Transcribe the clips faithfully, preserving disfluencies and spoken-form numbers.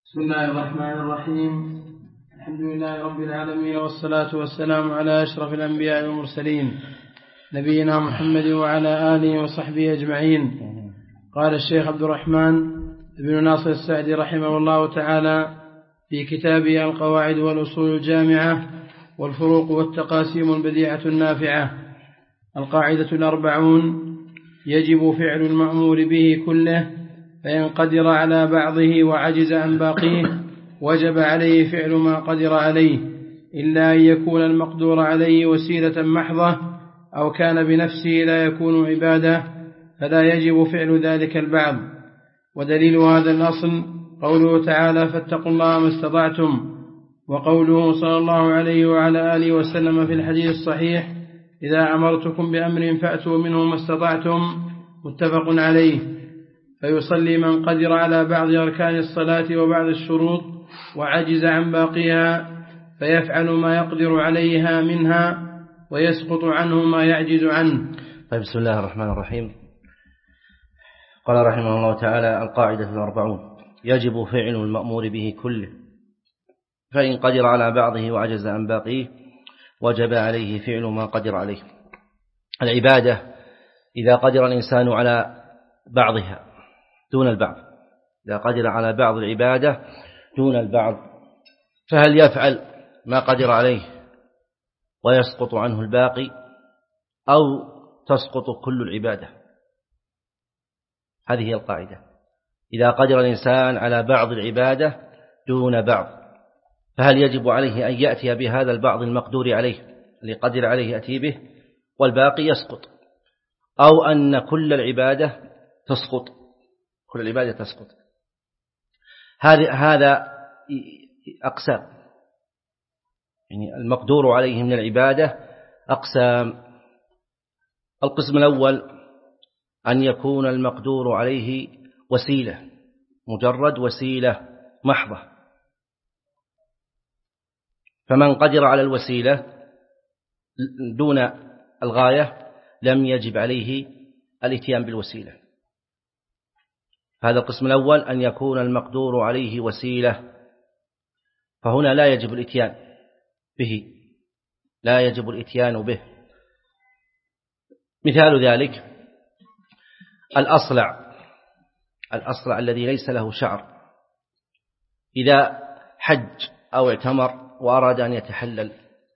بسم الله الرحمن الرحيم. الحمد لله رب العالمين، والصلاة والسلام على أشرف الأنبياء والمرسلين نبينا محمد وعلى آله وصحبه أجمعين. قال الشيخ عبد الرحمن بن ناصر السعدي رحمه الله تعالى في كتابه القواعد والأصول الجامعة والفروق والتقاسيم البديعة النافعة: القاعدة الأربعون: يجب فعل المأمور به كله، فإن قدر على بعضه وعجز عن باقيه وجب عليه فعل ما قدر عليه، إلا أن يكون المقدور عليه وسيلة محضة أو كان بنفسه لا يكون عبادة، فلا يجب فعل ذلك البعض. ودليل هذا الأصل قوله تعالى: فاتقوا الله ما استطعتم، وقوله صلى الله عليه وعلى آله وسلم في الحديث الصحيح: إذا أمرتكم بأمر فأتوا منه ما استطعتم، متفق عليه. فيصلي من قدر على بعض أركان الصلاة وبعض الشروط وعجز عن باقيها، فيفعل ما يقدر عليها منها ويسقط عنه ما يعجز عنه. طيب، بسم الله الرحمن الرحيم. قال رحمه الله تعالى: القاعدة الأربعون: يجب فعل المأمور به كله، فإن قدر على بعضه وعجز عن باقيه وجب عليه فعل ما قدر عليه. العبادة إذا قدر الإنسان على بعضها دون البعض، إذا قدر على بعض العبادة دون البعض، فهل يفعل ما قدر عليه ويسقط عنه الباقي، أو تسقط كل العبادة؟ هذه هي القاعدة. إذا قدر الإنسان على بعض العبادة دون بعض، فهل يجب عليه أن يأتي بهذا البعض المقدور عليه اللي قدر عليه يأتي به والباقي يسقط، أو أن كل العبادة تسقط كل العبادة تسقط؟ هذا أقسام، يعني المقدور عليه من العبادة أقسام. القسم الأول: أن يكون المقدور عليه وسيلة، مجرد وسيلة محضة، فمن قدر على الوسيلة دون الغاية لم يجب عليه الاتيان بالوسيلة. هذا القسم الأول: أن يكون المقدور عليه وسيلة، فهنا لا يجب الاتيان به لا يجب الاتيان به مثال ذلك الأصلع الأصلع الذي ليس له شعر، إذا حج أو اعتمر وأراد أن يتحلل،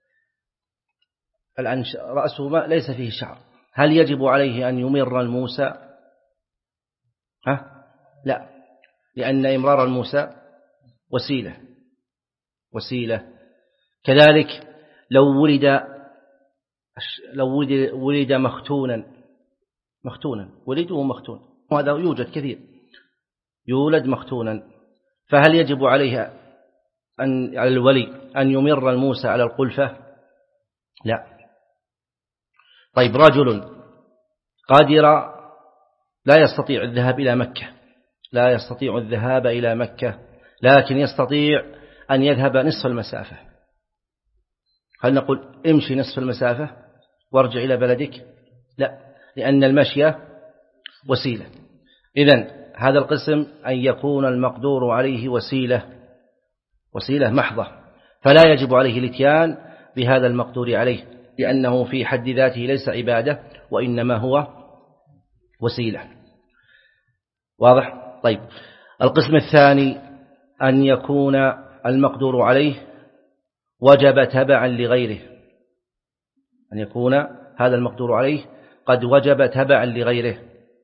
الآن رأسه ليس فيه شعر، هل يجب عليه أن يمر الموسى؟ ها؟ لا، لأن إمرار الموسى وسيلة وسيلة كذلك لو ولد لو ولد, ولد مختونا مختونا ولده مختون، وهذا يوجد كثير، يولد مختونا، فهل يجب عليه أن على الولي أن يمر الموسى على القلفة؟ لا. طيب، رجل قادر لا يستطيع الذهاب إلى مكة لا يستطيع الذهاب إلى مكة لكن يستطيع أن يذهب نصف المسافة، هل نقول امشي نصف المسافة وارجع إلى بلدك؟ لا، لأن المشي وسيلة. إذن هذا القسم أن يكون المقدور عليه وسيلة وسيلة محضة، فلا يجب عليه الاتيان بهذا المقدور عليه، لأنه في حد ذاته ليس عبادة وإنما هو وسيلة. واضح؟ طيب، القسم الثاني: أن يكون المقدور عليه وجب تبعا لغيره، أن يكون هذا المقدور عليه قد وجب تبعا لغيره،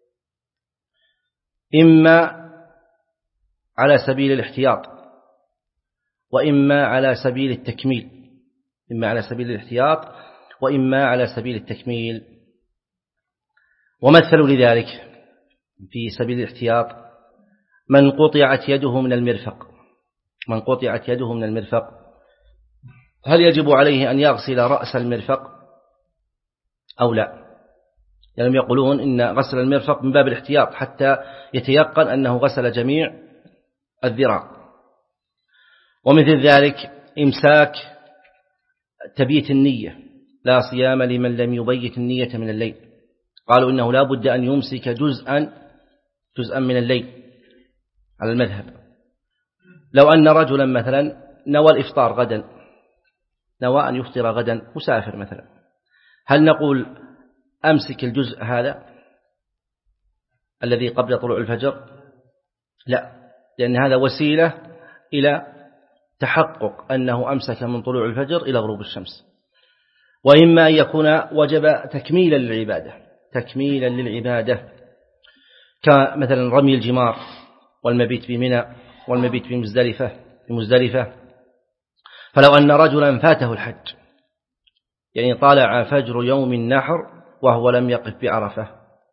إما على سبيل الاحتياط وإما على سبيل التكميل إما على سبيل الاحتياط وإما على سبيل التكميل. ومثلوا لذلك في سبيل الاحتياط: من قطعت يده من المرفق من قطعت يده من المرفق هل يجب عليه أن يغسل رأس المرفق أو لا؟ يعني يقولون إن غسل المرفق من باب الاحتياط حتى يتيقن أنه غسل جميع الذراع. ومثل ذلك إمساك تبيت النية: لا صيام لمن لم يبيت النية من الليل، قالوا إنه لا بد أن يمسك جزءا جزءا من الليل على المذهب. لو أن رجلا مثلا نوى الإفطار غدا، نوى أن يفطر غدا، مسافر مثلا، هل نقول أمسك الجزء هذا الذي قبل طلوع الفجر؟ لا، لأن هذا وسيلة إلى تحقق أنه أمسك من طلوع الفجر إلى غروب الشمس. وإما أن يكون وجب تكميلا للعبادة، تكميلا للعبادة كمثلا رمي الجمار والمبيت بمنى والمبيت بمزدلفة بمزدلفة. فلو أن رجلا فاته الحج، يعني طالع فجر يوم النحر وهو لم يقف بعرفة،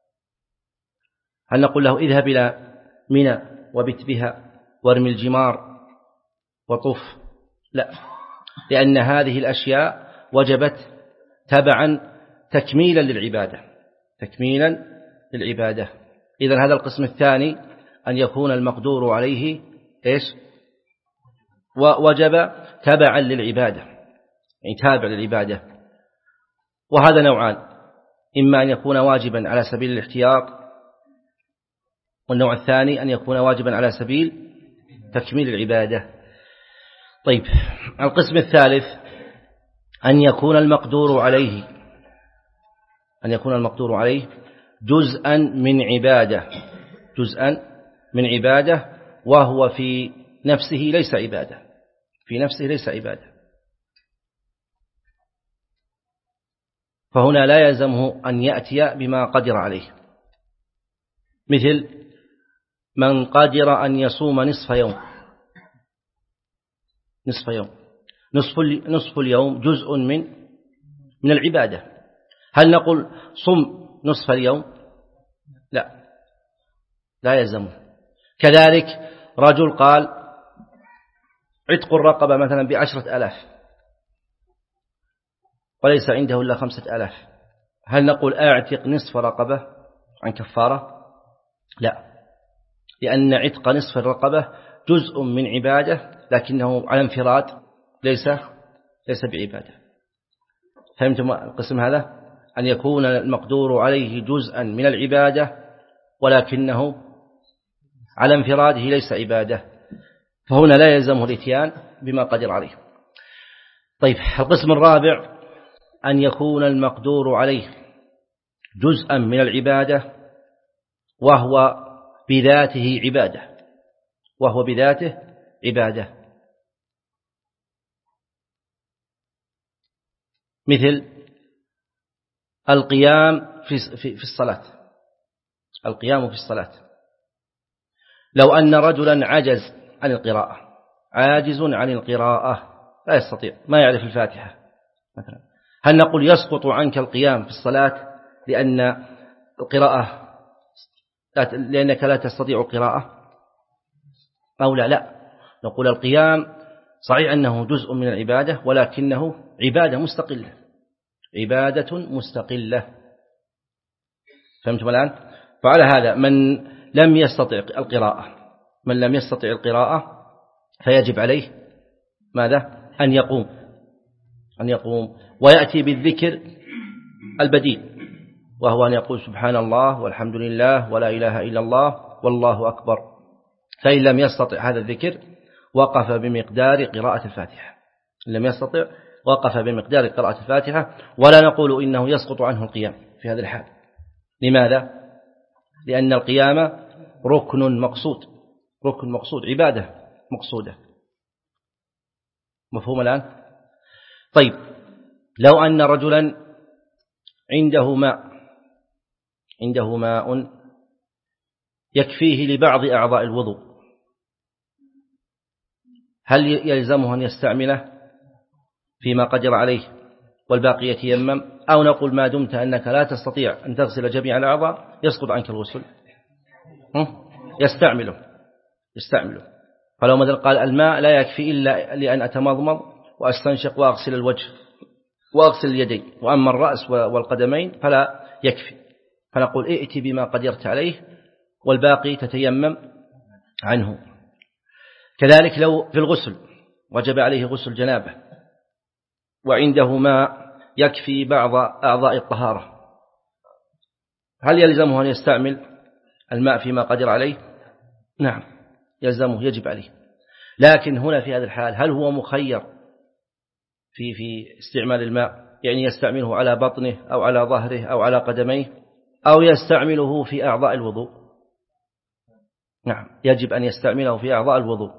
هل نقول له اذهب إلى منى وبت بها وارمي الجمار وطف؟ لا، لأن هذه الأشياء وجبت تبعا تكميلا للعبادة، تكميلا للعبادة. إذن هذا القسم الثاني أن يكون المقدور عليه إيش؟ ووجب تبعا للعبادة، يعني تابع للعبادة. وهذا نوعان، إما أن يكون واجبا على سبيل الاحتياط، والنوع الثاني أن يكون واجبا على سبيل تكميل العبادة. طيب، القسم الثالث أن يكون المقدور عليه أن يكون المقدور عليه جزءا من عبادة، جزءا من عبادة وهو في نفسه ليس عبادة، في نفسه ليس عبادة. فهنا لا يلزمه أن يأتي بما قدر عليه، مثل من قدر أن يصوم نصف يوم، نصف يوم نصف نصف اليوم جزء من من العبادة، هل نقول صم نصف اليوم؟ لا، لا يلزمه. كذلك رجل قال عتق الرقبة مثلا بعشرة ألاف وليس عنده إلا خمسة ألاف، هل نقول أعتق نصف رقبة عن كفارة؟ لا، لأن عتق نصف الرقبة جزء من عبادة لكنه على انفراد ليس ليس بعبادة. فهمتم القسم هذا؟ أن يكون المقدور عليه جزءا من العبادة ولكنه على انفراده ليس عبادة، فهنا لا يلزمه الاتيان بما قدر عليه. طيب، القسم الرابع أن يكون المقدور عليه جزءا من العبادة وهو بذاته عبادة، وهو بذاته عبادة، مثل القيام في في الصلاة، القيام في الصلاة. لو أن رجلا عجز عن القراءة، عاجز عن القراءة لا يستطيع، ما يعرف الفاتحة مثلا، هل نقول يسقط عنك القيام في الصلاة لأن القراءة لأنك لا تستطيع القراءة أو لا؟ لا، نقول القيام صحيح أنه جزء من العبادة ولكنه عبادة مستقلة، عبادة مستقلة. فهمتم الآن؟ فعلى هذا من لم يستطع القراءة من لم يستطع القراءة فيجب عليه ماذا؟ أن يقوم أن يقوم ويأتي بالذكر البديل، وهو أن يقول سبحان الله والحمد لله ولا إله إلا الله والله أكبر. فإن لم يستطع هذا الذكر وقف بمقدار قراءة الفاتحة، إن لم يستطع وقف بمقدار قراءة الفاتحة، ولا نقول إنه يسقط عنه القيام في هذا الحال. لماذا؟ لأن القيام ركن مقصود، ركن مقصود، عبادة مقصودة. مفهوم الآن؟ طيب، لو أن رجلا عنده ماء عنده ماء يكفيه لبعض أعضاء الوضوء، هل يلزمه أن يستعمله فيما قدر عليه والباقي يتيمم، أو نقول ما دمت أنك لا تستطيع أن تغسل جميع الأعضاء يسقط عنك الغسل؟ يستعمله يستعمله فلو مثلا قال الماء لا يكفي إلا لأن أتمضمض وأستنشق وأغسل الوجه وأغسل اليدين، وأما الرأس والقدمين فلا يكفي، فنقول ائت بما قدرت عليه والباقي تتيمم عنه. كذلك لو في الغسل وجب عليه غسل جنابه وعنده ماء يكفي بعض أعضاء الطهارة، هل يلزمه أن يستعمل الماء فيما قدر عليه؟ نعم يلزمه، يجب عليه، لكن هنا في هذا الحال هل هو مخير في في استعمال الماء، يعني يستعمله على بطنه أو على ظهره أو على قدميه، أو يستعمله في أعضاء الوضوء؟ نعم، يجب أن يستعمله في أعضاء الوضوء.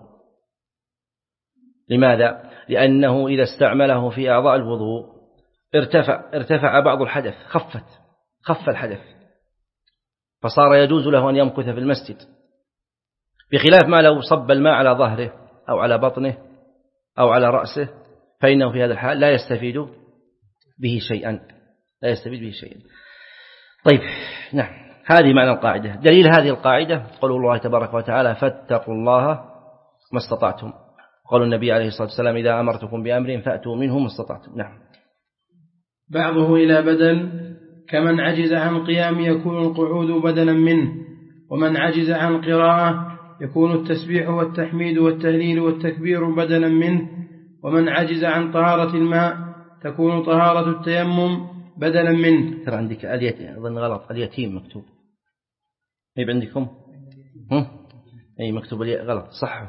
لماذا؟ لأنه إذا استعمله في أعضاء الوضوء ارتفع ارتفع بعض الحدث، خفت خف الحدث، فصار يجوز له أن يمكث في المسجد، بخلاف ما لو صب الماء على ظهره أو على بطنه أو على رأسه، فإنه في هذا الحال لا يستفيد به شيئا لا يستفيد به شيئا. طيب، نعم، هذه معنى القاعدة. دليل هذه القاعدة قول الله تبارك وتعالى: فاتقوا الله ما استطعتم. قال النبي عليه الصلاة والسلام: إذا أمرتكم بأمر فأتوا منه ما استطعتم. نعم. بعضه إلى بدل، كمن عجز عن قيام يكون القعود بدلا منه، ومن عجز عن قراءة يكون التسبيح والتحميد والتهليل والتكبير بدلا منه، ومن عجز عن طهارة الماء تكون طهارة التيمم بدلا منه. ترى عندك اليتيم، أظن غلط، اليتيم مكتوب. أي عندكم؟ هم؟ أي مكتوب غلط، صح.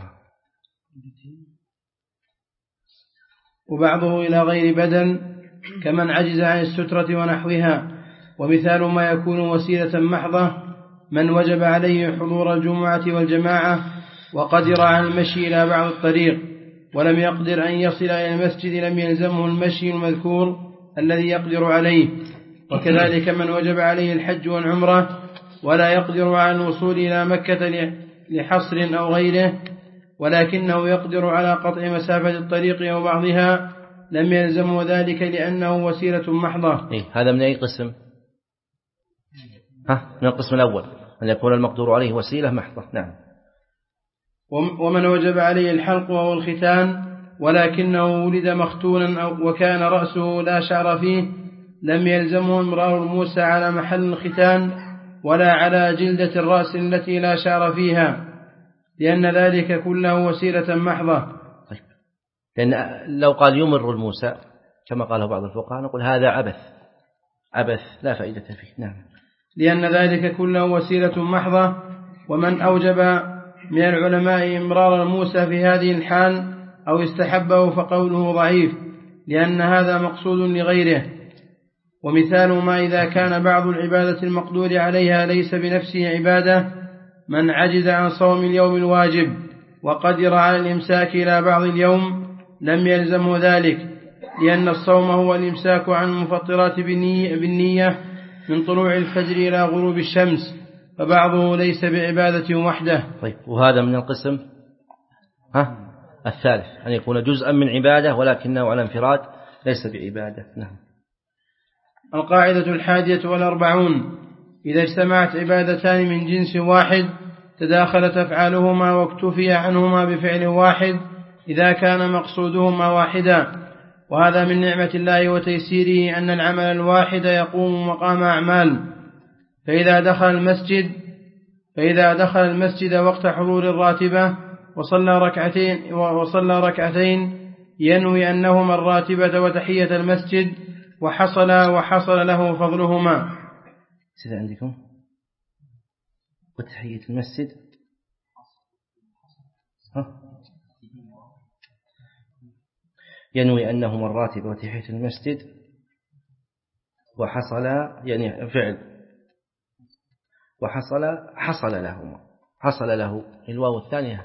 وبعضه إلى غير بدل، كمن عجز عن السترة ونحوها. ومثال ما يكون وسيلة محضة: من وجب عليه حضور الجمعة والجماعة وقدر على المشي إلى بعض الطريق ولم يقدر أن يصل إلى المسجد لم يلزمه المشي المذكور الذي يقدر عليه. وكذلك من وجب عليه الحج والعمرة ولا يقدر على الوصول إلى مكة لحصر أو غيره، ولكنه يقدر على قطع مسافة الطريق أو بعضها، لم يلزمه ذلك لأنه وسيلة محضة. إيه، هذا من أي قسم؟ ها، من القسم الأول، أن يكون المقدور عليه وسيلة محضة. نعم. ومن وجب عليه الحلق وهو الختان ولكنه ولد مختونا وكان رأسه لا شعر فيه، لم يلزمه امرار الموسى على محل الختان ولا على جلدة الرأس التي لا شعر فيها، لأن ذلك كله وسيلة محضة. طيب. لأن لو قال يمر الموسى كما قاله بعض الفقهاء نقول هذا عبث عبث لا فائدة فيه. نعم. لأن ذلك كله وسيلة محضة. ومن أوجب من العلماء إمرار الموسى في هذه الحال أو استحبه فقوله ضعيف، لأن هذا مقصود لغيره. ومثال ما إذا كان بعض العبادة المقدور عليها ليس بنفسه عبادة: من عجز عن صوم اليوم الواجب وقدر على الإمساك إلى بعض اليوم لم يلزمه ذلك، لأن الصوم هو الإمساك عن المفطرات بالنية من طلوع الفجر إلى غروب الشمس، فبعضه ليس بعبادة وحده. طيب، وهذا من القسم ها الثالث، أن يكون جزءا من عبادة ولكنه على انفراد ليس بعبادة. نعم. القاعدة الحادية والأربعون: إذا اجتمعت عبادتان من جنس واحد تداخلت أفعالهما واكتفي عنهما بفعل واحد إذا كان مقصودهما واحدا. وهذا من نعمة الله وتيسيره أن العمل الواحد يقوم مقام أعمال. فإذا دخل المسجد فإذا دخل المسجد وقت حضور الراتبة وصلى ركعتين وصلى ركعتين ينوي أنهما الراتبة وتحية المسجد وحصل وحصل له فضلهما. سيد عندكم وتحية المسجد ها؟ ينوي أنهما الراتبة وتحية المسجد وحصل، يعني فعل وحصل حصل لهما حصل له الواو الثانية.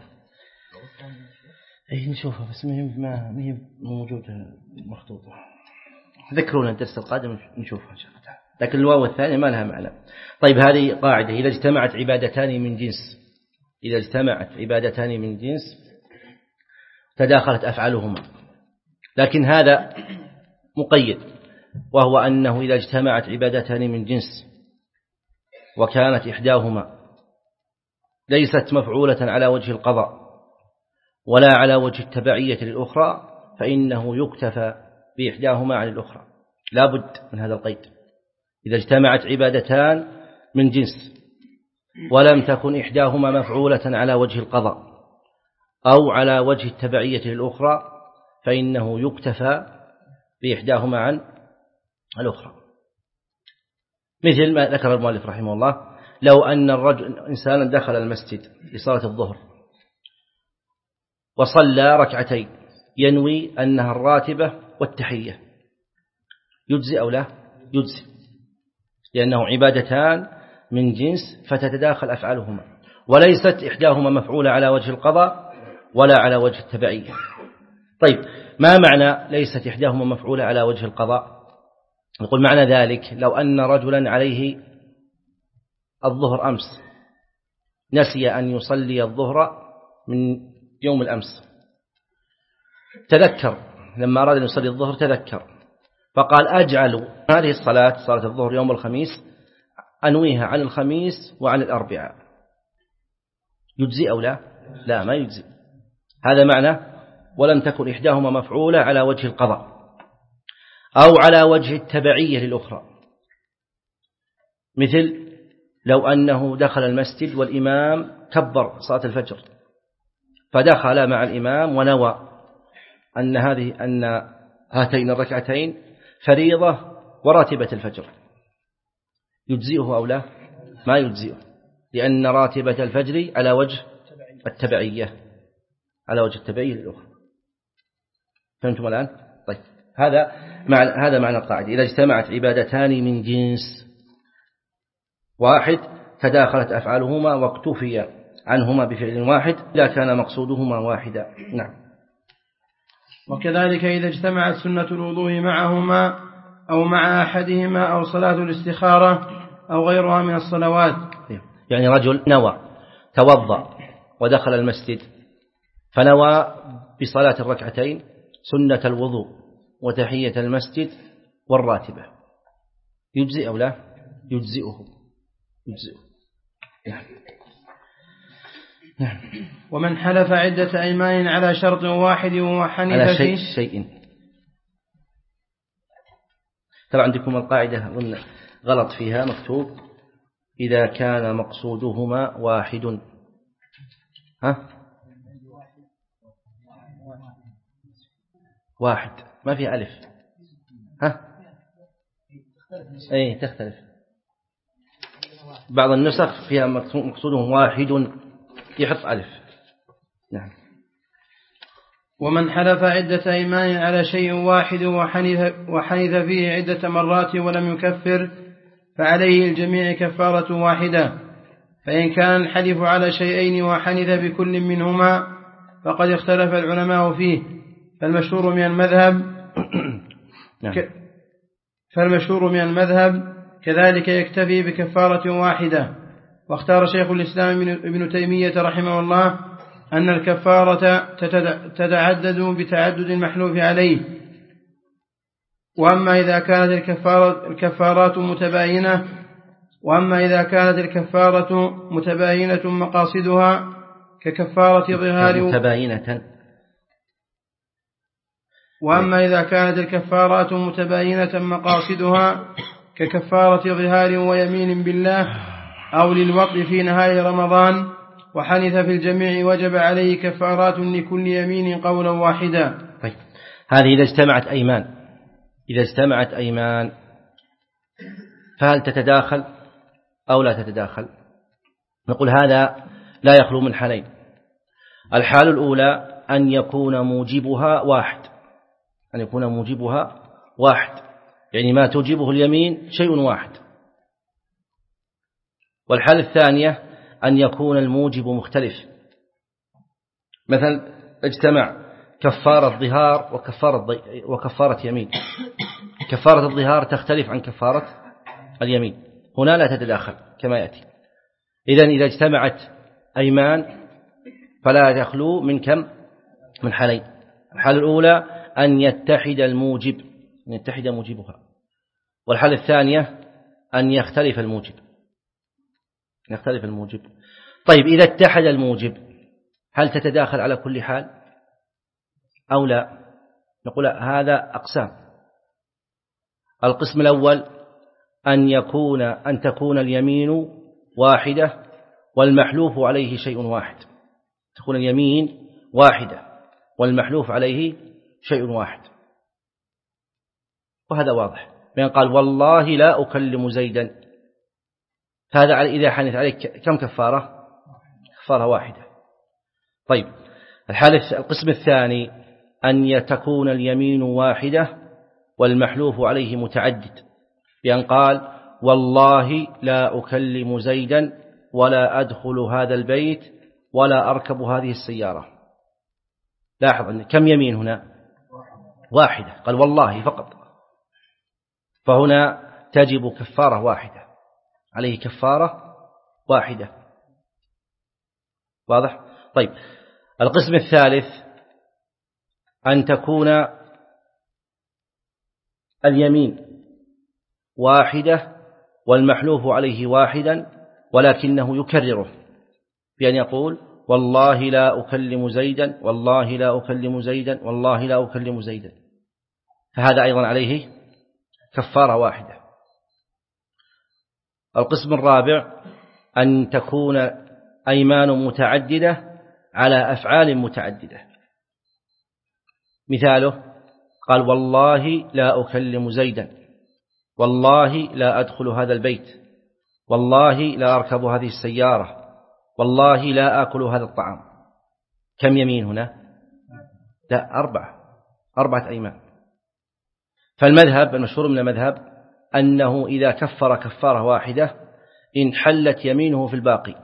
اي نشوفها بس ما هي موجودة مخطوطة، ذكرونا الدرس القادم نشوفها إن شاء الله، لكن الواو الثانية ما لها معنى. طيب، هذه قاعدة: إذا اجتمعت عبادتان من جنس إذا اجتمعت عبادتان من جنس تداخلت أفعالهما، لكن هذا مقيد، وهو أنه إذا اجتمعت عبادتان من جنس وكانت إحداهما ليست مفعولة على وجه القضاء ولا على وجه التبعية للأخرى فإنه يكتفى بإحداهما عن الأخرى. لا بد من هذا القيد: إذا اجتمعت عبادتان من جنس ولم تكن إحداهما مفعولة على وجه القضاء أو على وجه التبعية للأخرى فإنه يكتفى بإحداهما عن الأخرى. مثل ما ذكر المؤلف رحمه الله: لو أن الرجل إنسانا دخل المسجد لصلاة الظهر وصلى ركعتين ينوي أنها الراتبة والتحية، يجزي أو لا؟ يجزي، لأنه عبادتان من جنس فتتداخل أفعالهما، وليست إحداهما مفعولة على وجه القضاء ولا على وجه التبعية. طيب ما معنى ليست إحداهما مفعولة على وجه القضاء؟ نقول معنى ذلك لو أن رجلا عليه الظهر أمس نسي أن يصلي الظهر من يوم الأمس، تذكر لما أراد أن يصلي الظهر تذكر فقال أجعل هذه الصلاة صلاة الظهر يوم الخميس أنويها عن الخميس وعن الأربعاء، يجزي أو لا؟ لا ما يجزي. هذا معنى ولم تكن إحداهما مفعولة على وجه القضاء أو على وجه التبعية للأخرى. مثل لو أنه دخل المسجد والإمام كبر صلاة الفجر فدخل مع الإمام ونوى أن هذه أن هاتين الركعتين فريضة وراتبة الفجر، يجزئه أو لا؟ ما يجزئه، لأن راتبة الفجر على وجه التبعية على وجه التبعية للأخرى. فهمتم الآن؟ طيب هذا معنى هذا معنى القاعدة، إذا اجتمعت عبادتان من جنس واحد تداخلت أفعالهما واقتفي عنهما بفعل واحد لا كان مقصودهما واحدا. نعم. وكذلك إذا اجتمعت سنة الوضوء معهما أو مع أحدهما أو صلاة الاستخارة أو غيرها من الصلوات. يعني رجل نوى توضأ ودخل المسجد فنوى بصلاة الركعتين سنة الوضوء وتحية المسجد والراتبة، يجزئ أو لا؟ يجزئه يجزئه. نعم. ومن حلف عدة أيمان على شرط واحد وحنف على شيء شيء ترى عندكم القاعدة غلط فيها مكتوب إذا كان مقصودهما واحد، ها واحد ما في ألف، ها أي تختلف، بعض النسخ فيها مقصودهم واحد يحط ألف. نعم. ومن حلف عدة أيمان على شيء واحد وحنث, وحنث فيه عدة مرات ولم يكفر فعليه الجميع كفارة واحدة، فإن كان الحلف على شيئين وحنث بكل منهما فقد اختلف العلماء فيه، فالمشهور من المذهب ك... فالمشهور من المذهب كذلك يكتفي بكفارة واحدة. واختار شيخ الإسلام ابن تيمية رحمه الله أن الكفارة تتعدد بتعدد المحلوف عليه، وأما إذا كانت الكفارة الكفارات متباينة وأما إذا كانت الكفارة متباينة مقاصدها ككفارة ظهار متباينة وأما إذا كانت الكفارات متباينة مقاصدها ككفارة ظهار ويمين بالله أو للوقت في نهاية رمضان وحنث في الجميع وجب عليه كفارات لكل يمين قولا واحدا. طيب هذه إذا اجتمعت أيمان إذا اجتمعت أيمان فهل تتداخل أو لا تتداخل؟ نقول هذا لا يخلو من حالين. الحال الأولى أن يكون موجبها واحد أن يكون موجبها واحد يعني ما توجبه اليمين شيء واحد. والحالة الثانية أن يكون الموجب مختلف، مثلا اجتمع كفارة ظهار وكفارة, وكفارة يمين، كفارة الظهار تختلف عن كفارة اليمين، هنا لا تتداخل كما يأتي. إذن إذا اجتمعت أيمان فلا يخلو من كم؟ من حالين. الحالة الأولى أن يتحد الموجب أن يتحد موجبها، والحالة الثانية أن يختلف الموجب يختلف الموجب. طيب إذا اتحد الموجب هل تتداخل على كل حال أو لا؟ نقول هذا أقسام. القسم الأول أن يكون أن تكون اليمين واحدة والمحلوف عليه شيء واحد، تكون اليمين واحدة والمحلوف عليه شيء واحد، وهذا واضح. بأن قال والله لا أكلم زيدا، هذا إذا حنث عليك كم كفارة؟ كفارة واحدة. طيب الحالة القسم الثاني أن تكون اليمين واحدة والمحلوف عليه متعدد، بأن قال والله لا أكلم زيدا ولا أدخل هذا البيت ولا أركب هذه السيارة. لاحظ أن كم يمين هنا؟ واحدة، قال والله فقط، فهنا تجب كفارة واحدة، عليه كفارة واحدة. واضح؟ طيب، القسم الثالث أن تكون اليمين واحدة والمحلوف عليه واحدا ولكنه يكرره، بأن يقول والله لا أكلم زيدا والله لا أكلم زيدا والله لا أكلم زيدا، فهذا أيضا عليه كفارة واحدة. القسم الرابع أن تكون أيمان متعددة على أفعال متعددة، مثاله قال والله لا أكلم زيدا والله لا أدخل هذا البيت والله لا أركب هذه السيارة والله لا آكل هذا الطعام. كم يمين هنا؟ لا، أربعة، أربعة أيمان. فالمذهب المشهور من المذهب أنه إذا كفر كفارة واحدة انحلت يمينه في الباقي،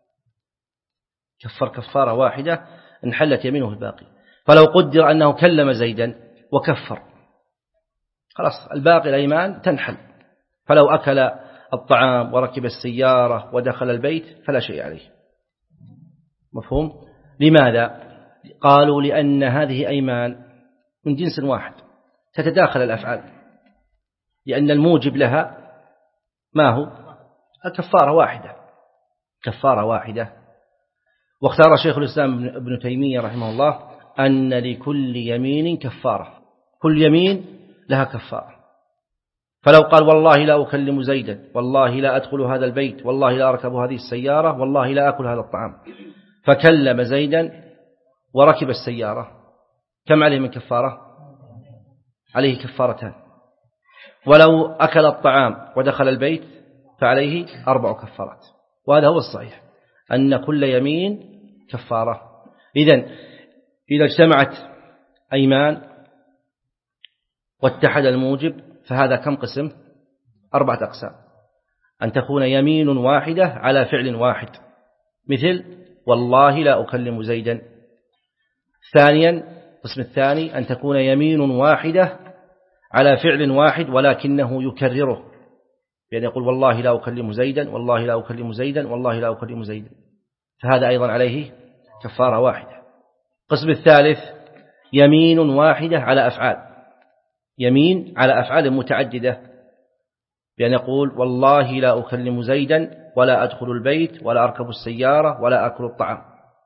كفر كفارة واحدة انحلت يمينه في الباقي. فلو قدر أنه كلم زيدا وكفر، خلاص الباقي الأيمان تنحل، فلو أكل الطعام وركب السيارة ودخل البيت فلا شيء عليه. مفهوم؟ لماذا؟ قالوا لأن هذه أيمان من جنس واحد تتداخل الأفعال، لأن الموجب لها ما هو؟ الكفارة واحدة، كفارة واحدة. واختار شيخ الإسلام ابن تيمية رحمه الله أن لكل يمين كفارة، كل يمين لها كفارة. فلو قال والله لا أكلم زيدا والله لا أدخل هذا البيت والله لا أركب هذه السيارة والله لا أكل هذا الطعام، فكلم زيدا وركب السيارة، كم عليه من كفارة؟ عليه كفارتان. ولو أكل الطعام ودخل البيت فعليه أربع كفارات. وهذا هو الصحيح، أن كل يمين كفارة. إذن إذا اجتمعت أيمان واتحد الموجب فهذا كم قسم؟ أربعة أقسام. أن تكون يمين واحدة على فعل واحد، مثل والله لا أكلم زيدا. ثانيا، القسم الثاني أن تكون يمين واحدة على فعل واحد ولكنه يكرره، يعني يقول والله لا أكلم زيدا والله لا أكلم زيدا والله لا أكلم زيدا، فهذا أيضا عليه كفارة واحدة. القسم الثالث يمين واحدة على أفعال، يمين على أفعال متعددة، بأن يقول والله لا أكلم زيدا ولا أدخل البيت ولا أركب السيارة ولا أكل الطعام،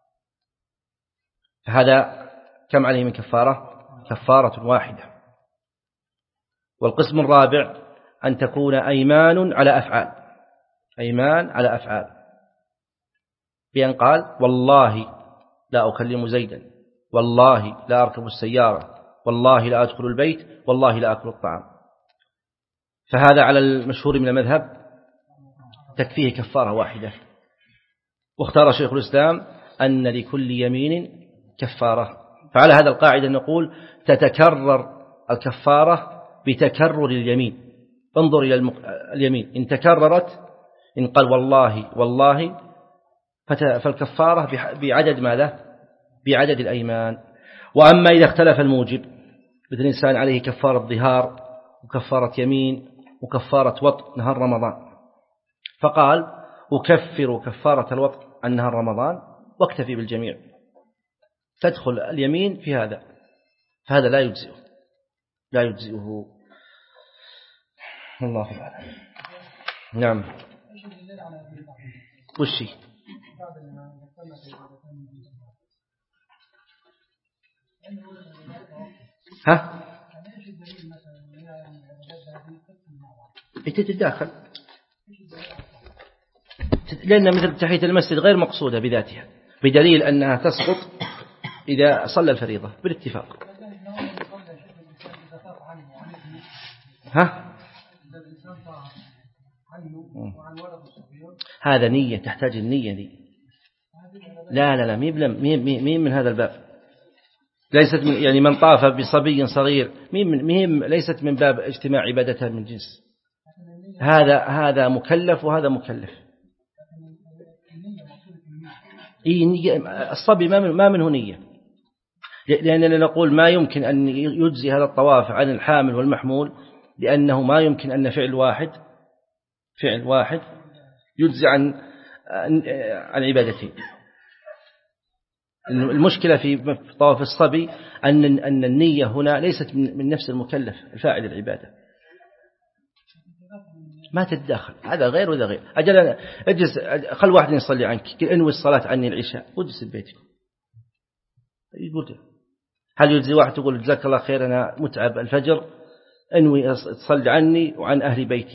فهذا كم عليه من كفارة؟ كفارة واحدة. والقسم الرابع أن تكون أيمان على أفعال، أيمان على أفعال، بأن قال والله لا أكلم زيدا والله لا أركب السيارة والله لا أدخل البيت والله لا أكل الطعام، فهذا على المشهور من المذهب تكفيه كفارة واحدة. واختار شيخ الإسلام أن لكل يمين كفارة. فعلى هذا القاعدة نقول تتكرر الكفارة بتكرر اليمين. انظر إلى اليمين، إن تكررت، إن قال والله والله فالكفارة بعدد ماذا؟ بعدد الأيمان. وأما إذا اختلف الموجب، مثل الإنسان عليه كفارة ظهار وكفارة يمين وكفارة وطء نهار رمضان، فقال أكفر كفارة الوطء عن نهار رمضان واكتفي بالجميع، تدخل اليمين في هذا، فهذا لا يجزئه، لا يجزئه. الله أعلم. نعم. وشي ها تتداخل، لأن مثل تحية المسجد غير مقصودة بذاتها، بدليل أنها تسقط إذا صلى الفريضة بالاتفاق. ها هذا نية، تحتاج النية دي. لا لا لا مين مين من هذا الباب. ليست من يعني من طاف بصبي صغير مهم، ليست من باب اجتماع عبادته من جنس. هذا هذا مكلف وهذا مكلف. الصبي ما منه نية، لأننا نقول ما يمكن أن يجزي هذا الطواف عن الحامل والمحمول، لأنه ما يمكن أن فعل واحد فعل واحد يجزي عن عن عبادتين. المشكلة في طواف الصبي أن أن النية هنا ليست من نفس المكلف الفاعل العبادة، ما تتداخل، هذا غير وذا غير. أجل اجلس خل واحد يصلي عنك، انوي الصلاة عني العشاء واجلس ببيتك. يقول هل يجزي واحد تقول جزاك الله خير أنا متعب الفجر، انوي تصلي عني وعن أهل بيتي.